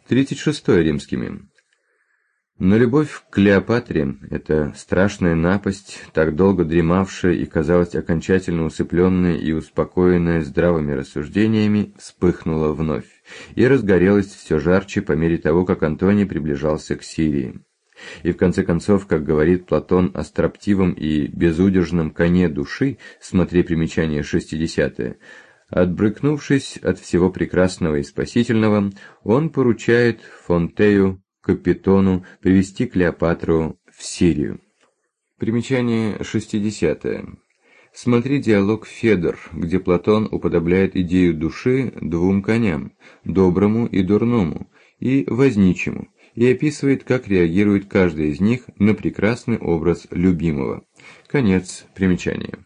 36 римскими. Но любовь к Клеопатре, эта страшная напасть, так долго дремавшая и, казалось, окончательно усыпленная и успокоенная здравыми рассуждениями, вспыхнула вновь и разгорелась все жарче по мере того, как Антоний приближался к Сирии. И в конце концов, как говорит Платон о строптивом и безудержном коне души, смотри примечание 60-е, отбрыкнувшись от всего прекрасного и спасительного, он поручает Фонтею Капитону привести Клеопатру в Сирию. Примечание 60-е. Смотри диалог «Федор», где Платон уподобляет идею души двум коням, доброму и дурному, и возничему, и описывает, как реагирует каждый из них на прекрасный образ любимого. Конец примечания.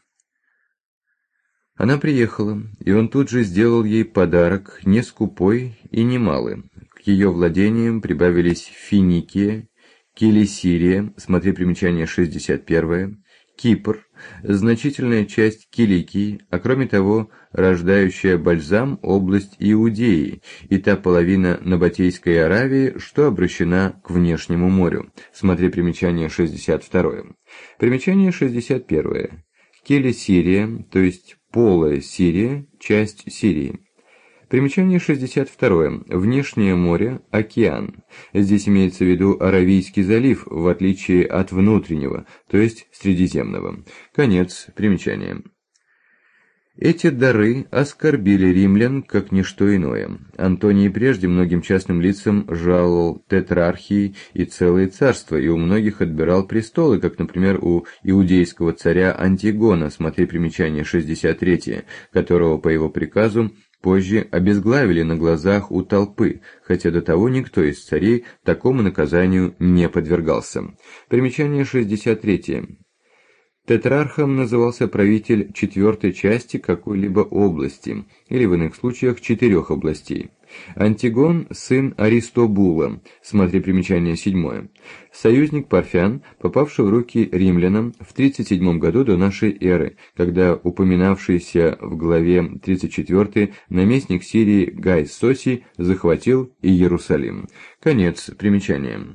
Она приехала, и он тут же сделал ей подарок, не скупой и не малый. К ее владениям прибавились Финикия, Киликия, смотри примечание 61, Кипр, значительная часть Киликии, а кроме того, рождающая бальзам область Иудеи и та половина Набатейской Аравии, что обращена к внешнему морю, смотри примечание 62. Примечание 61. Киликия, то есть полая Сирия, часть Сирии. Примечание 62. Внешнее море, океан. Здесь имеется в виду Аравийский залив, в отличие от внутреннего, то есть Средиземного. Конец примечания. Эти дары оскорбили римлян, как ничто иное. Антоний прежде многим частным лицам жаловал тетрархии и целые царства, и у многих отбирал престолы, как, например, у иудейского царя Антигона, смотри примечание 63, которого по его приказу позже обезглавили на глазах у толпы, хотя до того никто из царей такому наказанию не подвергался. Примечание 63. Тетрархом назывался правитель четвертой части какой-либо области, или в иных случаях 4 областей. Антигон – сын Аристобула, смотри примечание 7. Союзник Парфян, попавший в руки римлянам в 37 году до нашей эры, когда упоминавшийся в главе 34 наместник Сирии Гай Соси захватил Иерусалим. Конец примечания.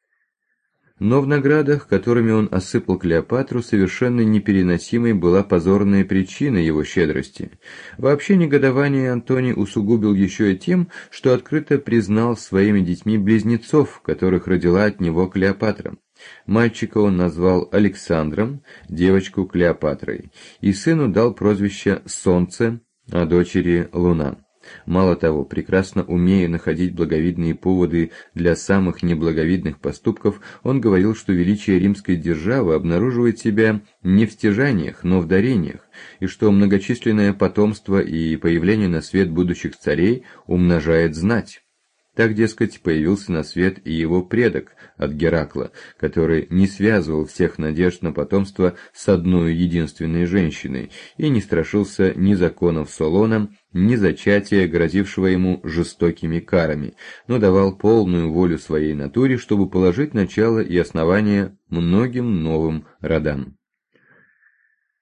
Но в наградах, которыми он осыпал Клеопатру, совершенно непереносимой была позорная причина его щедрости. Вообще негодование Антоний усугубил еще и тем, что открыто признал своими детьми близнецов, которых родила от него Клеопатра. Мальчика он назвал Александром, девочку Клеопатрой, и сыну дал прозвище Солнце, а дочери Луна. Мало того, прекрасно умея находить благовидные поводы для самых неблаговидных поступков, он говорил, что величие римской державы обнаруживает себя не в стяжаниях, но в дарениях, и что многочисленное потомство и появление на свет будущих царей умножает знать. Так, дескать, появился на свет и его предок от Геракла, который не связывал всех надежд на потомство с одной единственной женщиной и не страшился ни законов Солона, ни зачатия, грозившего ему жестокими карами, но давал полную волю своей натуре, чтобы положить начало и основание многим новым родам.